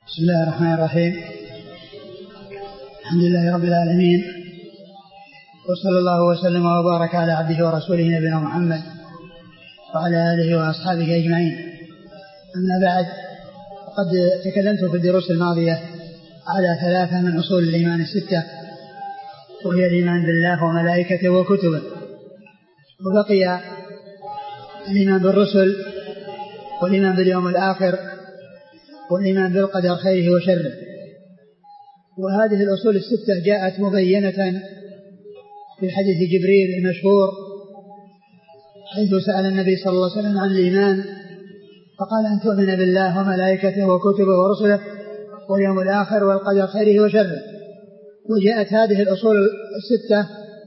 بسم الله الرحمن الرحيم. الحمد لله رب العالمين، وصلى الله وسلم وبارك على عبده ورسوله نبينا محمد وعلى آله وأصحابه أجمعين. أما بعد، فقد تكلمت في الدروس الماضية على 3 من أصول الإيمان 6، وهي الإيمان بالله وملائكته وكتبه، وبقي الإيمان بالرسل والإيمان باليوم الآخر والإيمان بالقدر خيره وشره. وهذه الأصول 6 جاءت مبينة في حديث جبريل المشهور، حيث سأل النبي صلى الله عليه وسلم عن الإيمان فقال أن تؤمن بالله وملائكته وكتبه ورسله واليوم الآخر والقدر خيره وشره. وجاءت هذه الأصول 6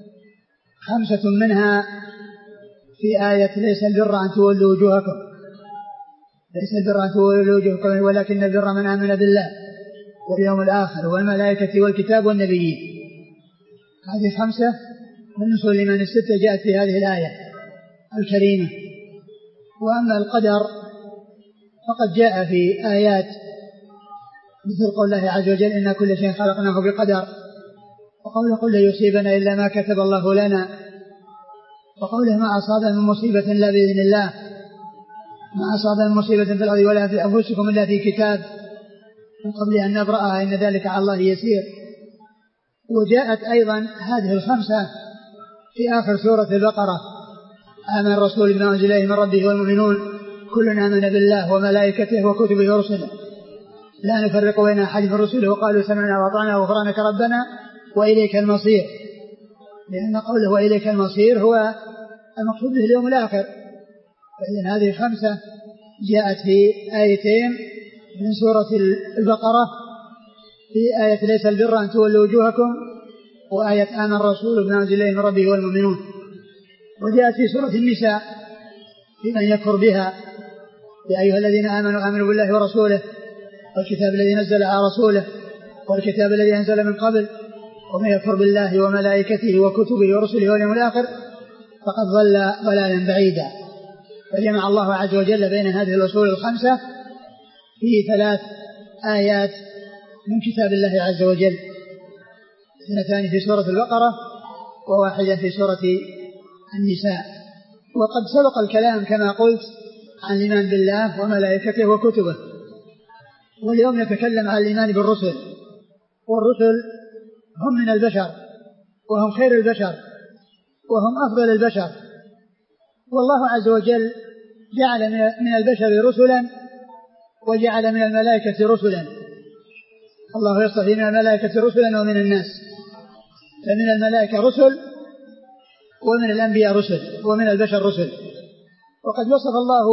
5 منها في آية ليس البر أن تولوا وجوهكم، ليس البر أن تولوا وجوهكم ولكن البر من آمن بالله واليوم الآخر والملائكة والكتاب والنبيين. هذه 5 من أصول الإيمان 6 جاءت في هذه الآية الكريمة. وأما القدر فقد جاء في آيات مثل قول الله عز وجل إن كل شيء خلقناه بقدر، وقوله قل لا يصيبنا إلا ما كتب الله لنا، وقوله ما أصاب من مصيبة إلا بإذن الله، ما أصاب من مصيبة في الأرض ولا في أنفسكم إلا في كتاب من قبل أن نبرأها إن ذلك على الله يسير. وجاءت أيضا هذه 5 في آخر سورة البقرة: آمن الرسول بما أنزل إليه من ربه والمؤمنون كلنا آمن بالله وملائكته وكتبه ورسله لا نفرق بين أحد من رسله وقالوا سمعنا وأطعنا غفرانك ربنا وإليك المصير. لأن قوله وإليك المصير هو المقصود به اليوم الآخر. فإذن هذه 5 جاءت في آيتين من سورة البقرة، في آية ليس البر أن تولوا وجوهكم، وآية آمن الرسول بما أنزل إليه من ربه والمؤمنون. وجاءت في سورة النساء في من يكفر بها: يا أيها الذين آمنوا آمنوا بالله ورسوله والكتاب الذي نزل على رسوله والكتاب الذي أنزل من قبل ومن يكفر بالله وملائكته وكتبه ورسله واليوم الآخر فقد ضل ضلالا بعيدا. فجمع الله عز وجل بين هذه الأصول 5 في 3 آيات من كتاب الله عز وجل، 2 في سورة البقرة و1 في سورة النساء. وقد سبق الكلام كما قلت عن الإيمان بالله وملائكته وكتبه، واليوم نتكلم عن الإيمان بالرسل. والرسل هم من البشر، وهم خير البشر، وهم أفضل البشر. والله عز وجل جعل من البشر رسلا وجعل من الملائكة رسلا. الله يصطفي من الملائكة رسلا ومن الناس، فمن الملائكة رسل ومن الأنبياء رسل ومن البشر رسل. وقد وصف الله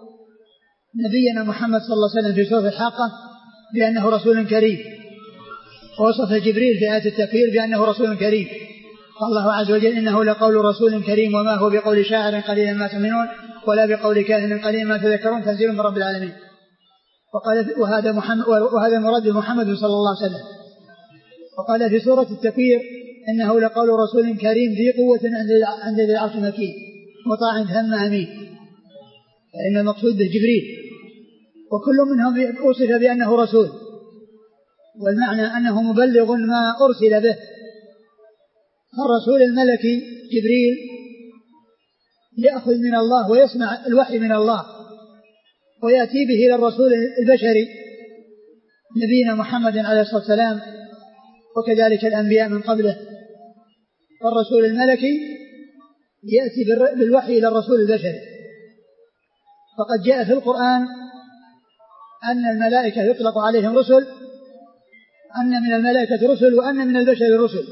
نبينا محمد صلى الله عليه وسلم في سورة الحاقة بأنه رسول كريم، ووصف جبريل في آية التكوير بأنه رسول كريم. قال الله عز وجل إنه لقول رسول كريم وما هو بقول شاعر قليلا ما تؤمنون ولا بقول كاهن قليلا ما تذكرون تنزيل من رب العالمين. وقال وهذا مراد محمد صلى الله عليه وسلم. وقال في سورة التكوير إنه لقول رسول كريم ذي قوة عند ذي العرش مكين مطاع ثم أمين. فإن المقصود به جبريل، وكل منهم أوصف بأنه رسول، والمعنى أنه مبلغ ما أرسل به. الرسول الملكي جبريل يأخذ من الله ويسمع الوحي من الله ويأتي به إلى الرسول البشري نبينا محمد عليه الصلاة والسلام، وكذلك الأنبياء من قبله. والرسول الملكي يأتي بالوحي إلى الرسول البشري. فقد جاء في القرآن أن الملائكة يطلق عليهم رسل، أن من الملائكة رسل وأن من البشر رسل،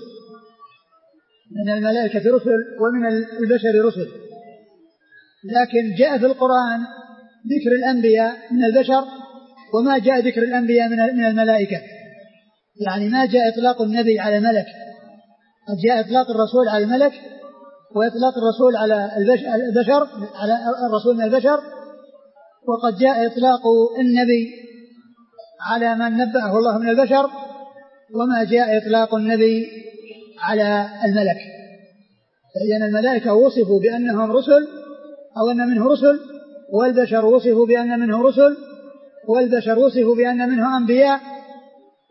من الملائكة رسل ومن البشر رسل. لكن جاء في القرآن ذكر الأنبياء من البشر وما جاء ذكر الأنبياء من الملائكة. يعني ما جاء إطلاق النبي على ملك، قد جاء إطلاق الرسول على الملك وإطلاق الرسول على البشر، على الرسول من البشر. وقد جاء إطلاق النبي على من نبأه الله من البشر، وما جاء إطلاق النبي على الملك. فإذن الملائكة وصفوا بأنهم رسل أو أن منه رسل، والبشر وصفوا بأن منه رسل، والبشر وصفوا بأن منه أنبياء،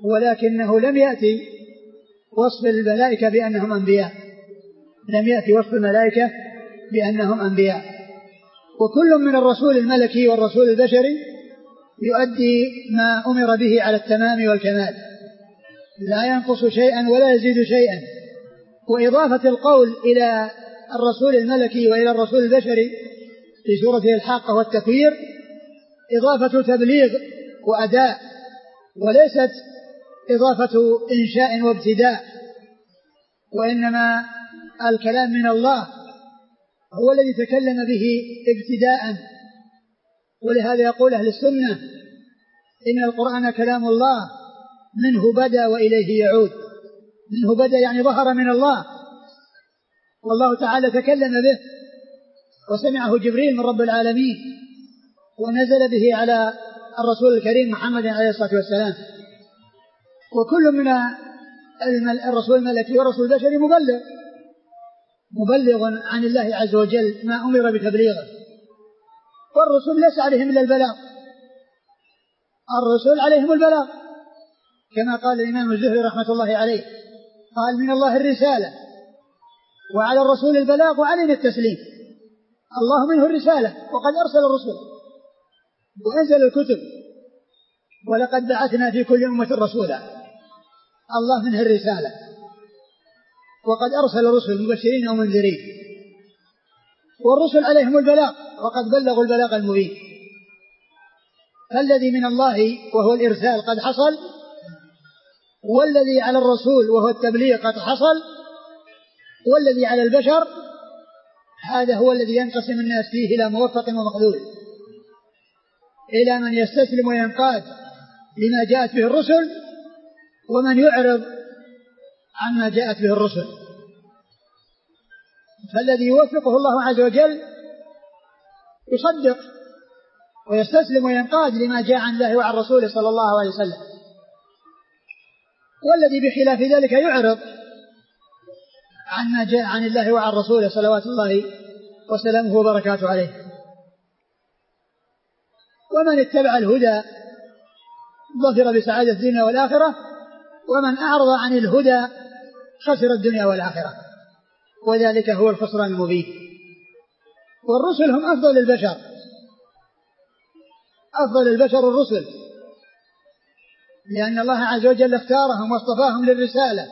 ولكنه لم يأتي وصف الملائكة بأنهم أنبياء، لم يأتي وصف الملائكة بأنهم أنبياء. وكل من الرسول الملكي والرسول البشري يؤدي ما أمر به على التمام والكمال، لا ينقص شيئا ولا يزيد شيئا. وإضافة القول إلى الرسول الملكي وإلى الرسول البشري في سورة الحاقة والتكوير إضافة تبليغ وأداء، وليست إضافة إنشاء وابتداء، وإنما الكلام من الله هو الذي تكلم به ابتداء. ولهذا يقول أهل السنة إن القرآن كلام الله، منه بدأ وإليه يعود. منه بدأ يعني ظهر من الله، والله تعالى تكلم به وسمعه جبريل من رب العالمين، ونزل به على الرسول الكريم محمد عليه الصلاة والسلام. وكل من الرسول الملكي والرسول البشري مبلغ عن الله عز وجل ما أمر بتبليغه، والرسل ليس عليهم إلا البلاغ، الرسل عليهم البلاغ، كما قال الإمام الزهري رحمة الله عليه، قال من الله الرسالة وعلى الرسول البلاغ وعلينا التسليم. الله منه الرسالة وقد أرسل الرسل وأنزل الكتب، ولقد بعثنا في كل أمة رسولا. الله منه الرسالة وقد أرسل الرسل مبشرين ومنذرين، والرسل عليهم البلاغ وقد بلغوا البلاغ المبين. فالذي من الله وهو الإرسال قد حصل، والذي على الرسول وهو التبليغ قد حصل، والذي على البشر هذا هو الذي ينقسم الناس فيه إلى موفق ومخذول، إلى من يستسلم وينقاد لما جاءت به الرسل، ومن يعرض عما جاءت به الرسل. فالذي يوفقه الله عز وجل يصدق ويستسلم وينقاد لما جاء عن الله وعن رسوله صلى الله عليه وسلم، والذي بخلاف ذلك يعرض عما جاء عن الله وعن رسوله صلوات الله وسلامه وبركاته عليه. ومن اتبع الهدى ظفر بسعادة الدنيا والآخرة، ومن أعرض عن الهدى خسر الدنيا والآخرة، وذلك هو الخسران المبين. والرسل هم أفضل البشر، أفضل البشر الرسل، لأن الله عز وجل اختارهم واصطفاهم للرسالة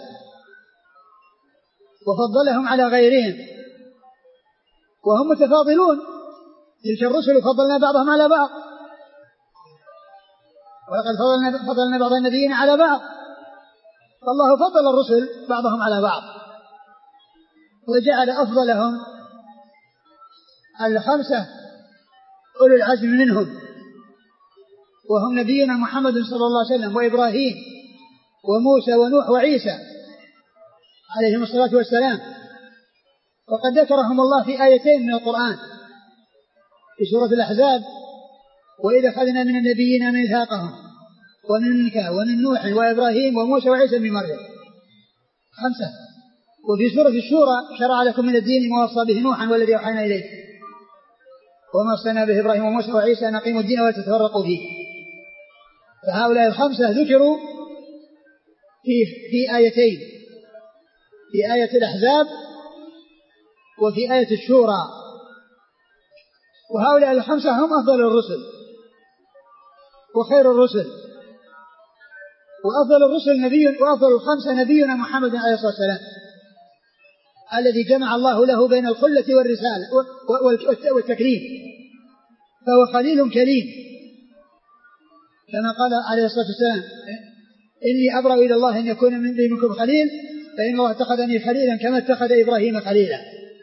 وفضلهم على غيرهم، وهم متفاضلون. تلك الرسل فضلنا بعضهم على بعض، ولقد فضلنا بعض النبيين على بعض، فالله فضل الرسل بعضهم على بعض، وجعل أفضلهم الخمسة أولو العزم منهم، وهم نبينا محمد صلى الله عليه وسلم وإبراهيم وموسى ونوح وعيسى عليهم الصلاة والسلام. وقد ذكرهم الله في آيتين من القرآن في سورة الأحزاب: وإذا أخذنا من النبيين ميثاقهم ومنك ومن نوح وإبراهيم وموسى وعيسى بن مريم، 5. وفي سورة الشورى: شرع لكم من الدين ما وصى به نوحا والذي أوحينا إليه وما وصينا به إبراهيم وموسى وعيسى أن أقيموا الدين ولا تتفرقوا فيه. فهؤلاء 5 ذكروا في آيتين، في آية الأحزاب وفي آية الشورى. وهؤلاء 5 هم أفضل الرسل وخير الرسل، وأفضل الرسل نبي، وأفضل 5 نبينا محمد عليه الصلاة والسلام، الذي جمع الله له بين الخلة والرسالة والتكريم، فهو خليل كريم، كما قال عليه الصلاة والسلام: إني أبرأ إلى الله أن يكون منكم خليل، فإن الله اتخذني خليلا كما اتخذ إبراهيم خليلا.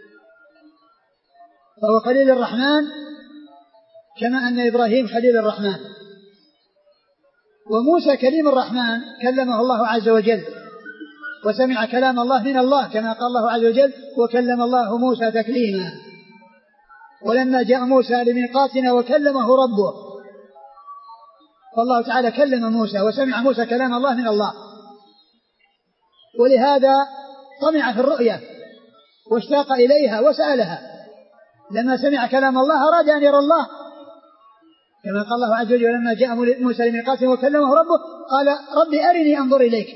فهو خليل الرحمن كما أن إبراهيم خليل الرحمن. وموسى كليم الرحمن كلمه الله عز وجل وسمع كلام الله من الله، كما قال الله عز وجل: وكلم الله موسى تكليما. ولما جاء موسى لميقاتنا وكلمه ربه، فالله تعالى كلم موسى وسمع موسى كلام الله من الله، ولهذا طمع في الرؤيا واشتاق إليها وسألها. لما سمع كلام الله أراد أن يرى الله، كما قال الله عز وجل لما جاء موسى لميقاتنا وكلمه ربه قال ربي أرني أنظر إليك.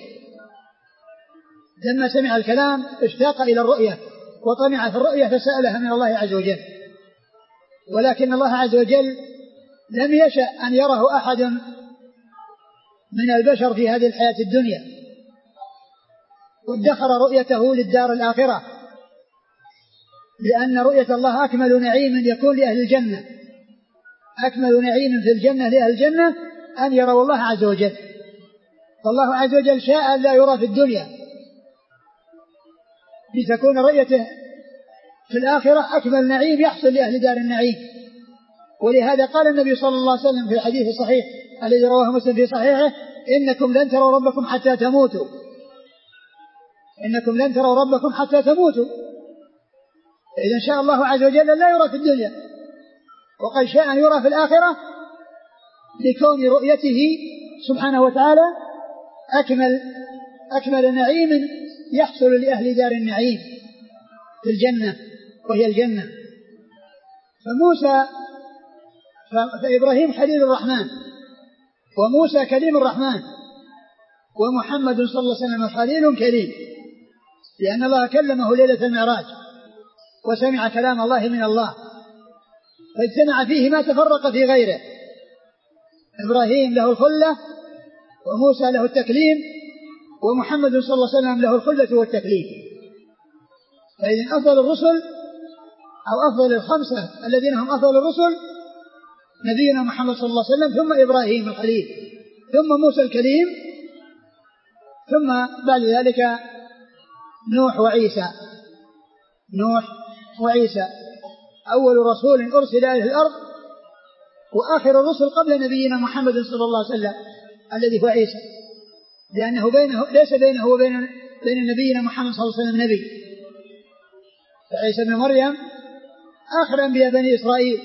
لما سمع الكلام اشتاق إلى الرؤية وطمع في الرؤية فسألها من الله عز وجل، ولكن الله عز وجل لم يشأ أن يره أحد من البشر في هذه الحياة الدنيا، وادخر رؤيته للدار الآخرة، لأن رؤية الله أكمل نعيم يكون لأهل الجنة، أكمل نعيم في الجنة لأهل الجنة أن يروا الله عز وجل. فالله عز وجل شاء أن لا يرى في الدنيا لتكون رؤيته في الآخرة أكمل نعيم يحصل لأهل دار النعيم. ولهذا قال النبي صلى الله عليه وسلم في الحديث الصحيح الذي رواه مسلم في صحيحه إنكم لن تروا ربكم حتى تموتوا، إنكم لن تروا ربكم حتى تموتوا. إذا شاء الله عز وجل لا يرى في الدنيا، وقد شاء أن يرى في الآخرة لكون رؤيته سبحانه وتعالى أكمل نعيم يحصل لأهل دار النعيم في الجنة وهي الجنة. فإبراهيم خليل الرحمن وموسى كليم الرحمن ومحمد صلى الله عليه وسلم خليل كريم، لأن الله كلمه ليلة المعراج وسمع كلام الله من الله فاجتمع فيه ما تفرق في غيره. إبراهيم له الخلة وموسى له التكليم ومحمد صلى الله عليه وسلم له الخلة والتكليم. فإذن أفضل الرسل أو أفضل الخمسة الذين هم أفضل الرسل نبينا محمد صلى الله عليه وسلم، ثم إبراهيم الخليل، ثم موسى الكليم، ثم بعد ذلك نوح وعيسى أول رسول أرسل إلى الأرض وآخر الرسل قبل نبينا محمد صلى الله عليه وسلم الذي هو عيسى، لأنه ليس بينه وبين نبينا محمد صلى الله عليه وسلم نبي. فعيسى بن مريم آخر أنبياء بني إسرائيل،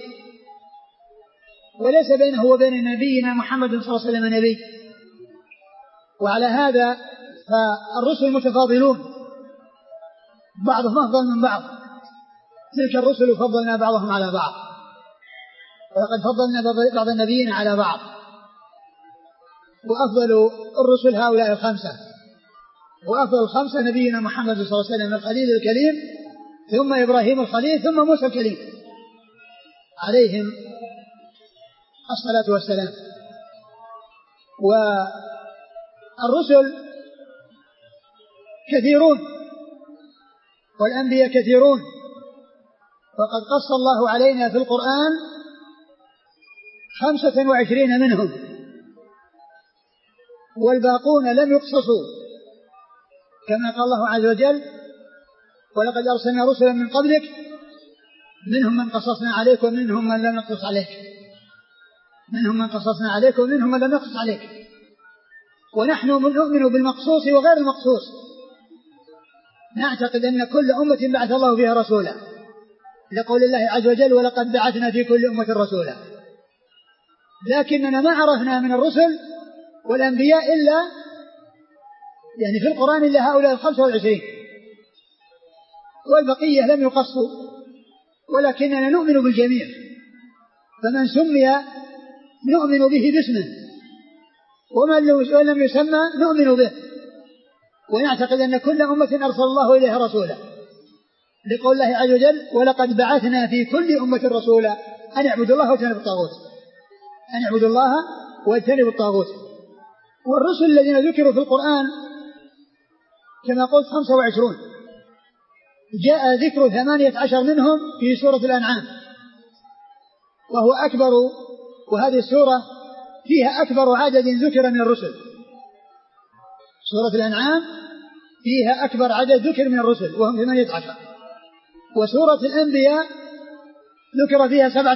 وليس بينه وبين نبينا محمد صلى الله عليه وسلم نبي. وعلى هذا فالرسل متفاضلون بعضهم أفضل من بعض، تلك الرسل فضلنا بعضهم على بعض، ولقد فضلنا بعض النبيين على بعض. وأفضل الرسل هؤلاء الخمسة، وأفضل الخمسة نبينا محمد صلى الله عليه وسلم الخليل الكريم، ثم إبراهيم الخليل، ثم موسى الكليم عليهم الصلاة والسلام. والرسل كثيرون والأنبياء كثيرون، وقد قص الله علينا في القرآن 25 منهم، والباقون لم يقصصوا، كما قال الله عز وجل ولقد أرسلنا رسلا من قبلك منهم من قصصنا عليك ومنهم من لم نقصص عليك، منهم من قصصنا عليك ومنهم من لم نقصص عليك. ونحن نؤمن بالمقصوص وغير المقصوص، نعتقد أن كل أمة بعث الله فيها رسولا، لقول الله عز وجل ولقد بعثنا في كل أمة رسولا. لكننا ما عرفنا من الرسل والأنبياء إلا يعني في القرآن إلا هؤلاء 25، والبقية لم يقصوا، ولكننا نؤمن بالجميع، فمن سمي نؤمن به باسمه، ومن لم يسمى نؤمن به، ونعتقد أن كل أمة أرسل الله إليها رسولا، لقول الله عز وجل ولقد بعثنا في كل أمة رسولا أن اعبدوا الله واجتنبوا الطاغوت، أن اعبدوا الله واجتنبوا الطاغوت. والرسل الذين ذكروا في القرآن كما قلت 25، جاء ذكر 18 منهم في سورة الأنعام، وهو أكبر، وهذه السورة فيها أكبر عدد ذكر من الرسل. سورة الأنعام فيها أكبر عدد ذكر من الرسل وهم 18، وسورة الأنبياء ذكر فيها 17،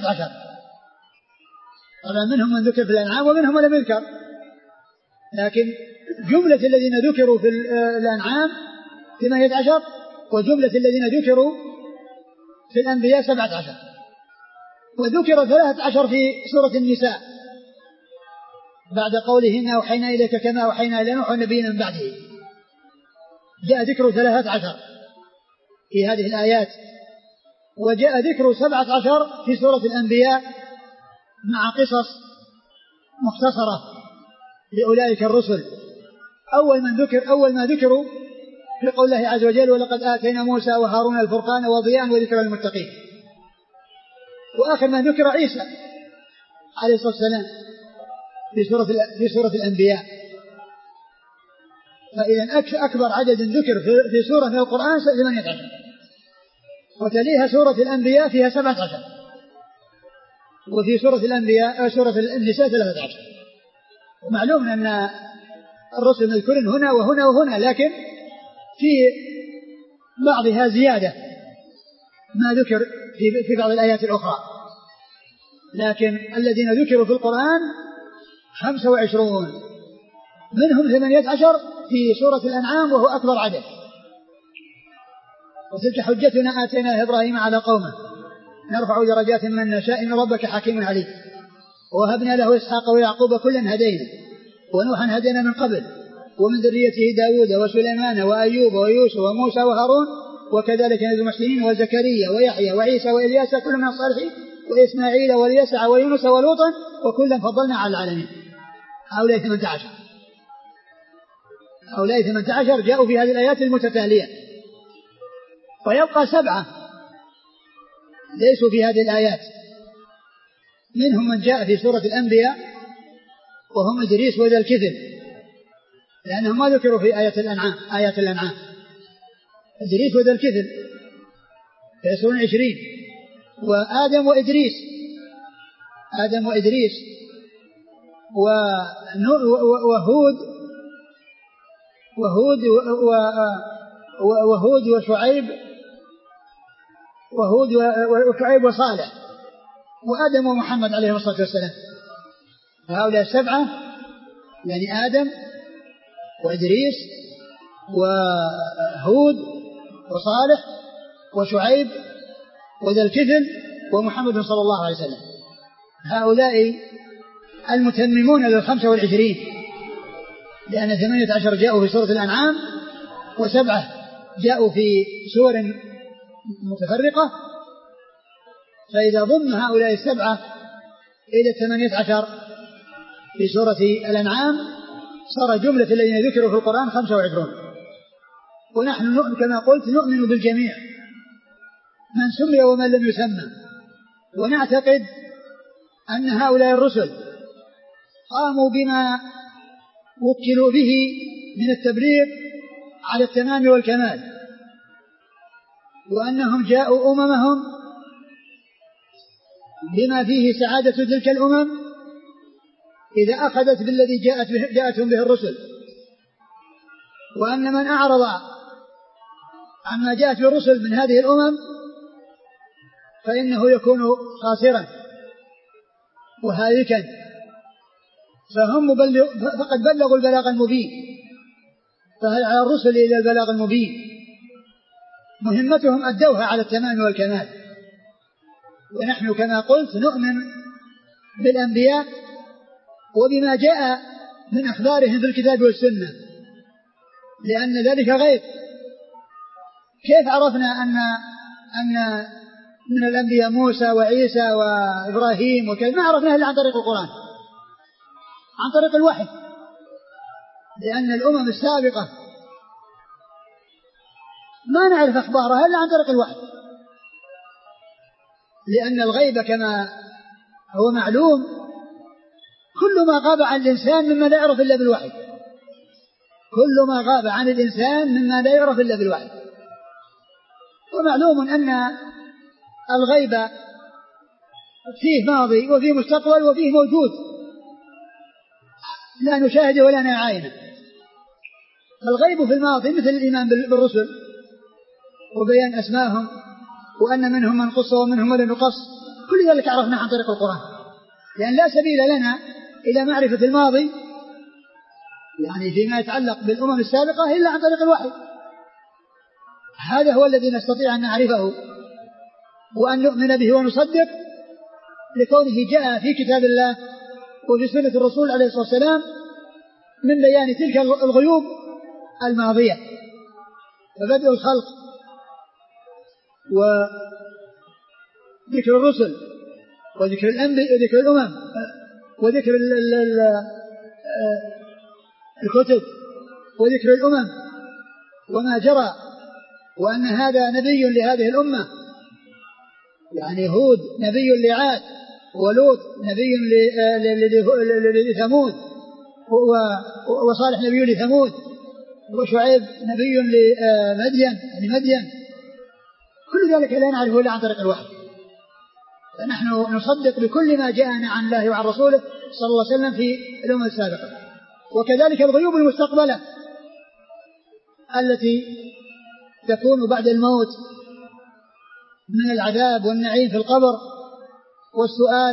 طبعا منهم من ذكر في الأنعام ومنهم من لم يذكر، لكن جملة الذين ذكروا في الأنعام 18، وجملة الذين ذكروا في الأنبياء 17، وذكر 13 في سورة النساء بعد قوله إنا أوحينا إليك كما أوحينا إلى نوح والنبيين من بعده، جاء ذكر 13 في هذه الآيات، وجاء ذكر 17 في سورة الأنبياء مع قصص مختصرة لأولئك الرسل. أول ما ذكروا في قول الله عز وجل ولقد آتينا موسى وهارون الفرقان وضياء وذكرى للمتقين. وآخر ما ذكر عيسى عليه الصلاة والسلام في سورة الأنبياء. فإذا أكبر عدد ذكر في سورة من القرآن 18، وتليها سورة الأنبياء فيها 17، وفي سورة الأنبياء سورة النساء 13. ومعلوم أن الرسل مذكورين هنا وهنا وهنا، لكن في بعضها زيادة ما ذكر في بعض الآيات الأخرى، لكن الذين ذكروا في القرآن 25، منهم 18 في سورة الأنعام وهو أكبر عدد. وتلك حجتنا آتينا إبراهيم على قومه نرفع درجات من نشاء إن ربك حكيم عليم. ووهبنا له إسحاق ويعقوب كلا هدينا ونوحا هدينا من قبل ومن ذريته داود وسليمان وأيوب ويوسف وموسى وهارون وكذلك نجزي المحسنين وزكريا ويحيى وعيسى وإلياس كل من الصالحين وإسماعيل واليسع ويونس ولوطا وكلا فضلنا على العالمين. هؤلاء 18 جاءوا في هذه الآيات المتتالية. ويبقى 7 ليسوا في هذه الآيات، منهم من جاء في سورة الأنبياء وهم إدريس وذا الكفل، لأنهم ما ذكروا في آيات الأنعام. إدريس وذا الكفل يسرون 20، وآدم وإدريس وهود وشعيب وصالح وآدم ومحمد عليه الصلاة والسلام. هؤلاء 7، يعني آدم وإدريس وهود وصالح وشعيب وذا الكفل ومحمد صلى الله عليه وسلم. هؤلاء المتممون لل25، لأن 18 جاءوا في سورة الأنعام و7 جاءوا في سور متفرقة. فإذا ضم هؤلاء 7 إلى 18 في سورة الأنعام صار جملة الذين ذكروا في القرآن 25. ونحن كما قلت نؤمن بالجميع، من سمي ومن لم يسمى، ونعتقد أن هؤلاء الرسل قاموا بما وكلوا به من التبليغ على التمام والكمال، وأنهم جاءوا أممهم بما فيه سعادة تلك الأمم إذا أخذت بالذي جاءتهم به الرسل، وأن من أعرض عما جاءت بالرسل من هذه الأمم فإنه يكون خاسرا وهالكا. فقد بلغوا البلاغ المبين، فهل على الرسل إلى البلاغ المبين، مهمتهم أدوها على التمام والكمال. ونحن كما قلت نؤمن بالأنبياء وبما جاء من أخبارهم في الكتاب والسنة، لأن ذلك غيب. كيف عرفنا أن من الأنبياء موسى وعيسى وإبراهيم وكذا؟ ما عرفناه إلا عن طريق القرآن، عن طريق الوحي، لأن الأمم السابقة ما نعرف أخبارها إلا عن طريق الوحي، لأن الغيب كما هو معلوم كل ما غاب عن الإنسان مما لا يعرف إلا بالوحي، كل ما غاب عن الإنسان مما لا يعرف إلا بالوحي. ومعلوم أن الغيب فيه ماضي وفيه مستقبل وفيه موجود لا نشاهده ولا نعاينه. الغيب في الماضي مثل الإيمان بالرسل وبيان أسمائهم وأن منهم من قص ومنهم من يقص، كل ذلك عرفنا عن طريق القرآن، لأن لا سبيل لنا إلى معرفة الماضي يعني فيما يتعلق بالأمم السابقة إلا عن طريق الوحي. هذا هو الذي نستطيع أن نعرفه وأن نؤمن به ونصدق، لكونه جاء في كتاب الله وفي سنة الرسول عليه الصلاة والسلام من بيان تلك الغيوب الماضية، فبدء الخلق وذكر الرسل وذكر الأمم وذكر الكتب وذكر الأمم وما جرى، وأن هذا نبي لهذه الأمة، يعني هود نبي لعاد، ولوط نبي لثمود، وصالح نبي لثمود، وشعيب نبي لمدين يعني مدين. كل ذلك لا نعرفه إلا عن طريق الوحي. فنحن نصدق بكل ما جاءنا عن الله وعن رسوله صلى الله عليه وسلم في الأمم السابقة. وكذلك الغيوب المستقبلة التي تكون بعد الموت من العذاب والنعيم في القبر والسؤال،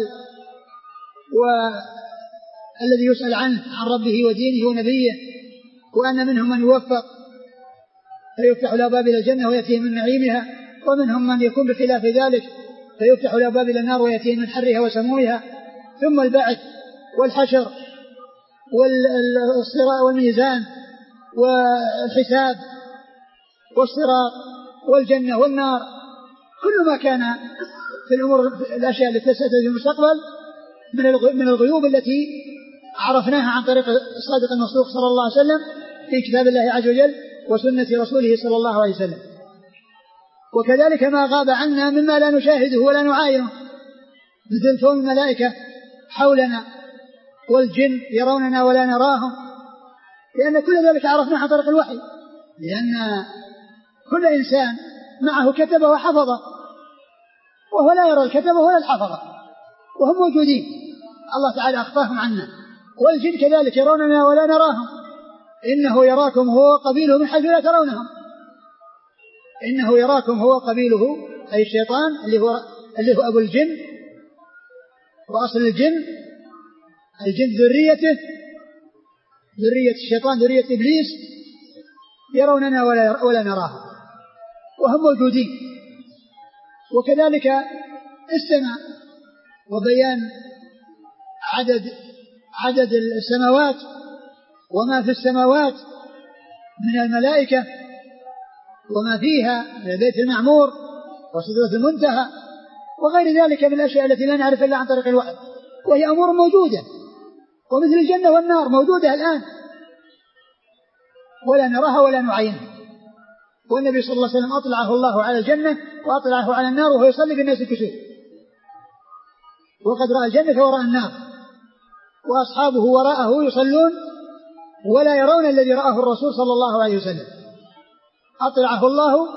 والذي يسأل عنه عن ربه ودينه ونبيه، وأن منهم من يوفق فيفتح له باب إلى الجنة ويأتيه من نعيمها، ومنهم من يكون بخلاف ذلك فيفتح له باب إلى النار ويأتيه من حرها وسمومها. ثم البعث والحشر والصراط والميزان والحساب والصراط والجنة والنار، كل ما كان في الأمور الأشياء التي ستأتي في المستقبل من الغيوب التي عرفناها عن طريق الصادق المصدوق صلى الله عليه وسلم في كتاب الله عز وجل وسنة رسوله صلى الله عليه وسلم. وكذلك ما غاب عنا مما لا نشاهده ولا نعاينه، مثل كون الملائكة حولنا والجن يروننا ولا نراهم، لأن كل ذلك عرفناه عن طريق الوحي، لأن كل إنسان معه كتبه وحفظه، وهو لا يرى الكتبه ولا الحفظه، وهم موجودين، الله تعالى أخفاهم عنا. والجن كذلك يروننا ولا نراهم، إنه يراكم هو قبيله من حيث لا ترونهم. إنه يراكم هو قبيله أي الشيطان اللي هو أبو الجن وأصل الجن ذريته، ذرية الشيطان ذرية إبليس، يروننا ولا نراهم وهم موجودين. وكذلك السماء وبيان عدد السماوات وما في السماوات من الملائكة وما فيها من البيت المعمور وسدرة المنتهى وغير ذلك من الأشياء التي لا نعرف إلا عن طريق الوحي، وهي أمور موجودة، ومثل الجنة والنار موجودة الآن ولا نراها ولا نعينها. والنبي صلى الله عليه وسلم أطلعه الله على الجنة وأطلعه على النار وهو يصلي بالناس الكسوف، وقد رأى الجنة وراء النار، وأصحابه وراءه يصلون ولا يرون الذي رآه الرسول صلى الله عليه وسلم. أطلعه الله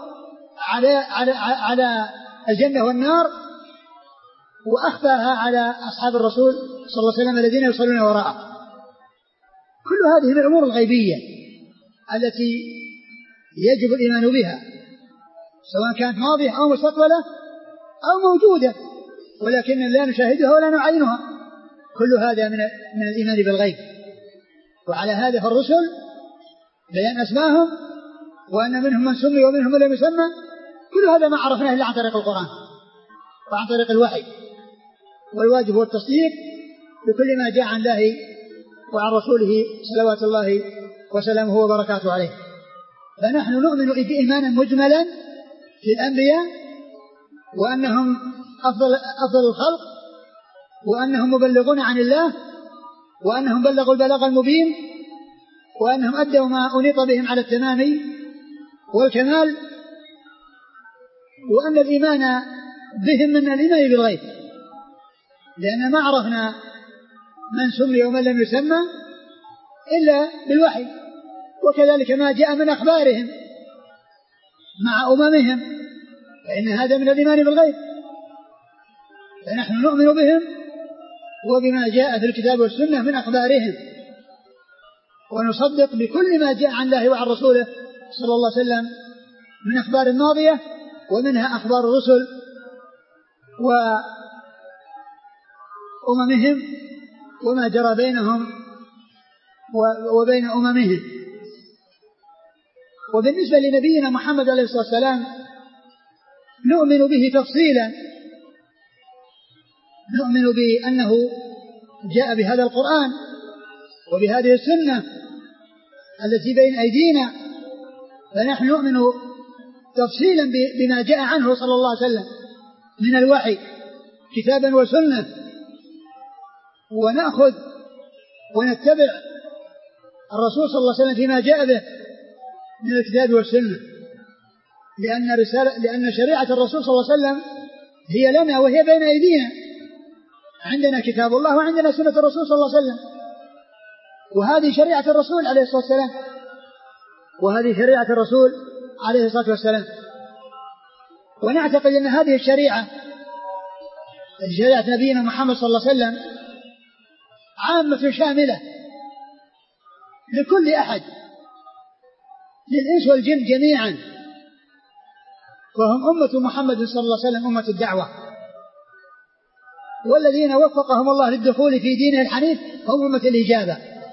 على الجنة والنار وأخفاها على أصحاب الرسول صلى الله عليه وسلم الذين يصلون وراءه. كل هذه من الأمور الغيبية التي يجب الإيمان بها، سواء كانت ماضية أو مستقبلة أو موجودة ولكن لا نشاهدها ولا نعينها. كل هذا من الإيمان بالغيب. وعلى هذا فالرسل بيان أسماهم وأن منهم من سمي ومنهم من لم يسمى، كل هذا ما عرفناه إلا عن طريق القرآن وعن طريق الوحي. والواجب هو التصديق بكل ما جاء عن الله وعن رسوله صلوات الله وسلامه وبركاته عليه. فنحن نؤمن إيمانا مجملا في الأنبياء وأنهم أفضل الخلق، وأنهم مبلغون عن الله، وأنهم بلغوا البلاغ المبين، وأنهم أدوا ما أنيط بهم على التمام والكمال، وأن الإيمان بهم من الإيمان بالغيب، لأن ما عرفنا من سمي ومن لم يسمى إلا بالوحي. وكذلك ما جاء من أخبارهم مع أممهم فإن هذا من الإيمان بالغيب. فنحن نؤمن بهم وبما جاء في الكتاب والسنة من أخبارهم، ونصدق بكل ما جاء عن الله وعن رسوله صلى الله عليه وسلم من أخبار الماضية، ومنها أخبار الرسل وأممهم وما جرى بينهم وبين أممهم. وبالنسبة لنبينا محمد عليه الصلاة والسلام نؤمن به تفصيلا، نؤمن بأنه جاء بهذا القرآن وبهذه السنة التي بين أيدينا، فنحن نؤمن تفصيلا بما جاء عنه صلى الله عليه وسلم من الوحي كتابا وسنة، ونأخذ ونتبع الرسول صلى الله عليه وسلم فيما جاء به من الكتاب والسنة، لأن شريعة الرسول صلى الله عليه وسلم هي لنا وهي بين أيدينا، عندنا كتاب الله وعندنا سنة الرسول صلى الله عليه وسلم، وهذه شريعة الرسول عليه الصلاة والسلام، وهذه شريعة الرسول عليه الصلاة والسلام. ونعتقد أن هذه الشريعة نبينا محمد صلى الله عليه وسلم عامة شاملة لكل أحد، للإنس والجن جميعا، وهم أمة محمد صلى الله عليه وسلم أمة الدعوة، والذين وفقهم الله للدخول في دينه الحنيف هم أمة الإجابة،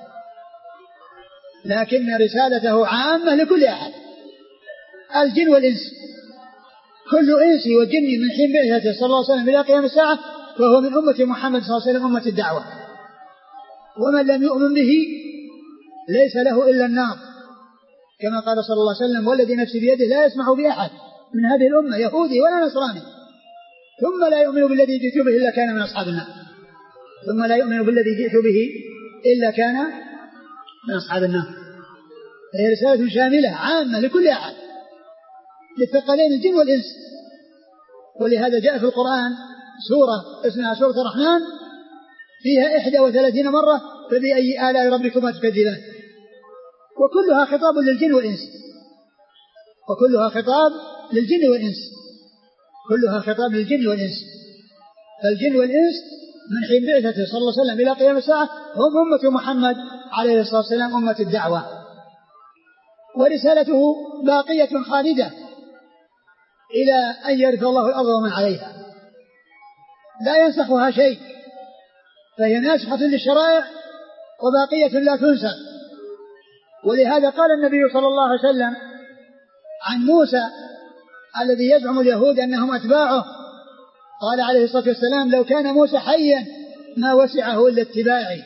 لكن رسالته عامة لكل أحد، الجن والإنس، كل إنس وجن من حين بعثته صلى الله عليه وسلم إلى قيام الساعة فهو من أمة محمد صلى الله عليه وسلم أمة الدعوة، ومن لم يؤمن به ليس له إلا النار، كما قال صلى الله عليه وسلم: والذي نفسي بيده لا يسمع بأحد من هذه الأمة يهودي ولا نصراني ثم لا يؤمن بالذي جئت به إلا كان من أصحاب النار، ثم لا يؤمن بالذي جئت به إلا كان من أصحاب النار. هي رسالة شاملة عامة لكل أحد، للثقلين الجن والإنس. ولهذا جاء في القرآن سورة اسمها سورة الرحمن فيها 31 مرة، فبأي آلاء ربكما تكذبان، وكلها خطاب للجن والإنس، وكلها خطاب للجن والإنس، كلها خطاب للجن والإنس. فالجن والإنس من حين بعثته صلى الله عليه وسلم إلى قيام الساعة هم أمة محمد عليه الصلاة والسلام أمة الدعوة، ورسالته باقية خالدة إلى أن يرث الله الأرض ومن عليها، لا ينسخها شيء، فهي ناسخة للشرائع وباقية لا تنسخ. ولهذا قال النبي صلى الله عليه وسلم عن موسى الذي يزعم اليهود أنهم أتباعه، قال عليه الصلاة والسلام: لو كان موسى حيا ما وسعه إلا اتباعي.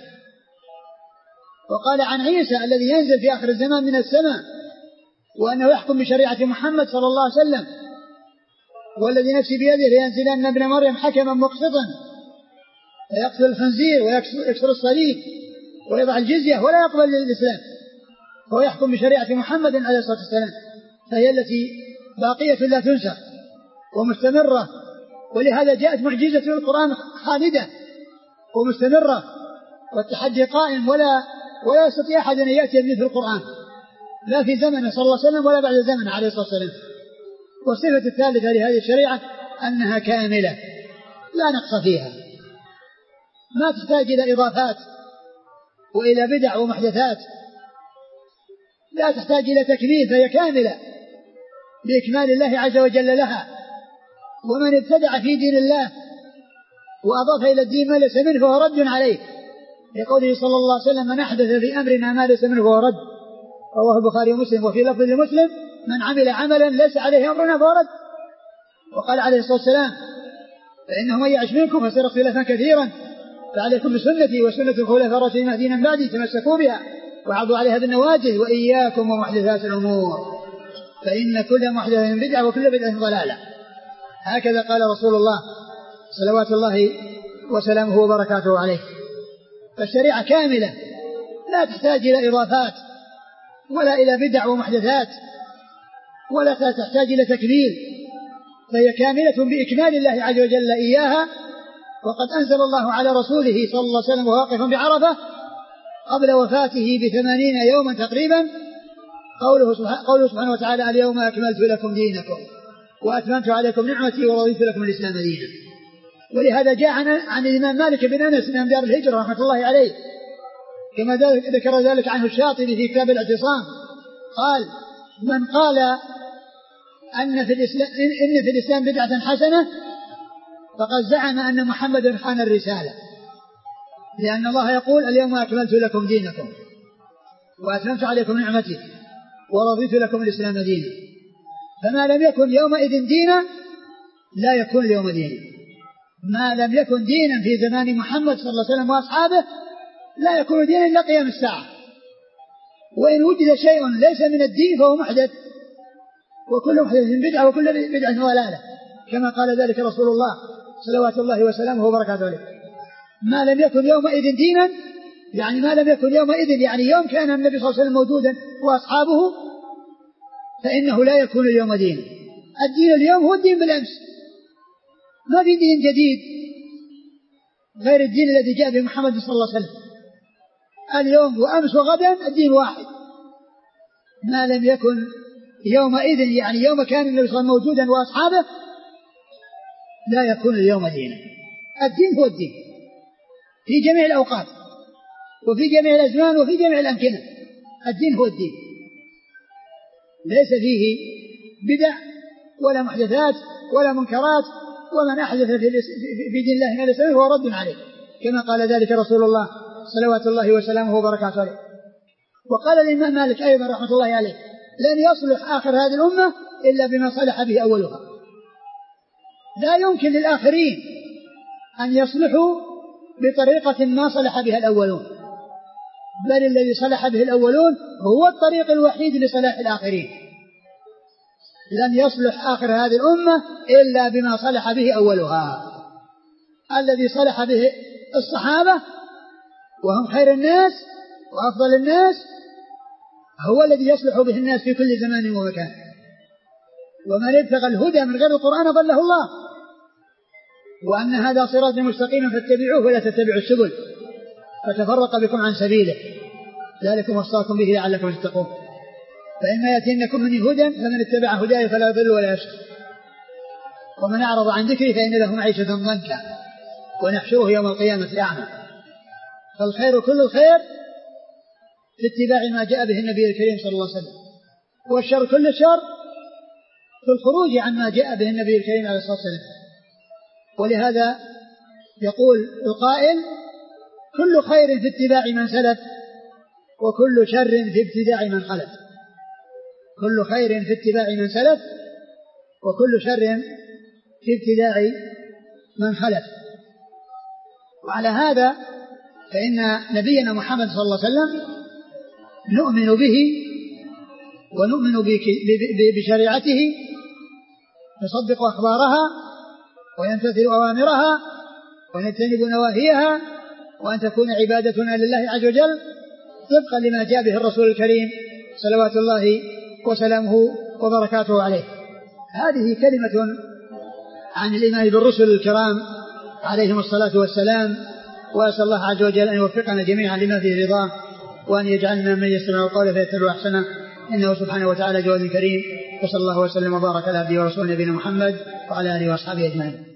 وقال عن عيسى الذي ينزل في آخر الزمان من السماء وأنه يحكم بشريعة محمد صلى الله عليه وسلم: والذي نفسي بيده لينزلن ابن مريم حكما مقسطا فيقتل الخنزير ويكسر الصليب ويضع الجزية ولا يقبل الإسلام، وهو يحكم بشريعة محمد عليه الصلاة والسلام، فهي التي باقية لا تنسخ ومستمرة. ولهذا جاءت معجزة القرآن خالدة ومستمرة، والتحدي قائم، ولا يستطيع أحد أن يأتي بمثل القرآن، لا في زمنه صلى الله عليه وسلم ولا بعد زمنه عليه الصلاة والسلام. والصفة الثالثة لهذه الشريعة أنها كاملة لا نقص فيها، ما تحتاج إلى إضافات وإلى بدع ومحدثات، لا تحتاج إلى تكميل، فهي كاملة بإكمال الله عز وجل لها. ومن ابتدع في دين الله وأضاف إلى الدين ما ليس منه فهو رد عليه، لقوله صلى الله عليه وسلم: من أحدث في أمرنا ما ليس منه فهو رد، رواه البخاري ومسلم. وفي لفظ لمسلم: من عمل عملا ليس عليه أمرنا فهو رد. وقال عليه الصلاة والسلام: فإنه من يعش منكم فسيرى اختلافا كثيرا، فعليكم بسنتي وسنة الخلفاء الراشدين المهديين من بعدي تمسكوا بها وعضوا عليها بالنواجذ، وإياكم ومحدثات الأمور فإن كل محدثة بدعة وكل بدعة ضلالة. هكذا قال رسول الله صلوات الله وسلامه وبركاته عليه. فالشريعة كاملة لا تحتاج إلى إضافات ولا إلى بدع ومحدثات ولا تحتاج إلى تكميل، فهي كاملة بإكمال الله عز وجل إياها. وقد أنزل الله على رسوله صلى الله عليه وسلم واقفا بعرفة قبل وفاته ب80 يوما تقريبا قوله سبحانه وتعالى: اليوم أكملت لكم دينكم وأتممت عليكم نعمتي ورضيت لكم الإسلام دينا. ولهذا جاء عن الإمام مالك بن أنس من دار الهجرة رحمة الله عليه، كما ذكر ذلك عنه الشاطبي في كتاب الاعتصام، قال: من قال إن في الإسلام بدعة حسنة فقد زعم أن محمدا خان الرسالة، لأن الله يقول: اليوم أكملت لكم دينكم وأتممت عليكم نعمتي ورضيت لكم الإسلام دينا. فما لم يكن يومئذ دينا لا يكون اليوم دينا، ما لم يكن دينا في زمان محمد صلى الله عليه وسلم وأصحابه لا يكون دينا إلا قيام الساعة. وإن وجد شيء ليس من الدين فهو محدث، وكل محدث بدعة وكل بدعة ضلالة، كما قال ذلك رسول الله صلوات الله وسلامه وبركاته عليه. ما لم يكن يومئذ دينا، يعني ما لم يكن يومئذ يعني يوم كان النبي صلى الله عليه وسلم موجودا وأصحابه، فإنه لا يكون اليوم دينا. الدين اليوم هو الدين بالأمس، ما في دين جديد غير الدين الذي جاء به محمد صلى الله عليه وسلم. اليوم وأمس وغدا الدين واحد. ما لم يكن يومئذ يعني يوم كان النبي صلى الله عليه وسلم موجودا وأصحابه لا يكون اليوم دينا. الدين هو الدين في جميع الأوقات وفي جميع الأزمان وفي جميع الأمكنة. الدين هو الدين، ليس فيه بدع ولا محدثات ولا منكرات، ومن أحدث في دين الله ما ليس منه فهو رد عليه، كما قال ذلك رسول الله صلوات الله وسلامه وبركاته عليه. وقال الإمام مالك أيضا رحمة الله عليه: لن يصلح آخر هذه الأمة إلا بما صلح به أولها. لا يمكن للآخرين أن يصلحوا بطريقة ما صلح بها الأولون، بل الذي صلح به الأولون هو الطريق الوحيد لصلاح الآخرين. لن يصلح آخر هذه الأمة إلا بما صلح به أولها. الذي صلح به الصحابة وهم خير الناس وأفضل الناس هو الذي يصلح به الناس في كل زمان ومكان. ومن ابتغى الهدى من غير القرآن ضله الله، وأن هذا صراط مستقيما فاتبعوه ولا تتبعوا السبل فتفرق بكم عن سبيله، ذلكم وصاكم به لعلكم تتقون. فإما يأتينكم مني هدى فمن اتبع هداي فلا يضل ولا يشقى، ومن أعرض عن ذكري فإن له معيشة ضنكا ونحشره يوم القيامة أعمى. فالخير كل الخير في اتباع ما جاء به النبي الكريم صلى الله عليه وسلم، والشر كل الشر في الخروج عن ما جاء به النبي الكريم عليه الصلاة والسلام. ولهذا يقول القائل: كل خير في اتباع من سلف وكل شر في ابتداع من خلف. كل خير في اتباع من سلف وكل شر في ابتداع من خلف. وعلى هذا فإن نبينا محمد صلى الله عليه وسلم نؤمن به ونؤمن بشريعته، نصدق أخبارها ويمتثل أوامرها ونجتنب نواهيها، وأن تكون عبادتنا لله عز وجل طبقا لما جاء به الرسول الكريم صلوات الله وسلامه وبركاته عليه. هذه كلمة عن الإيمان بالرسل الكرام عليهم الصلاة والسلام، وأسأل الله عز وجل أن يوفقنا جميعا لما فيه رضاه، وأن يجعلنا من يستمع القول فيتبع أحسنه، إنه سبحانه وتعالى جواد كريم. وصلى الله وسلم وبارك على عبده ورسوله نبينا محمد وعلى آله وأصحابه أجمعين.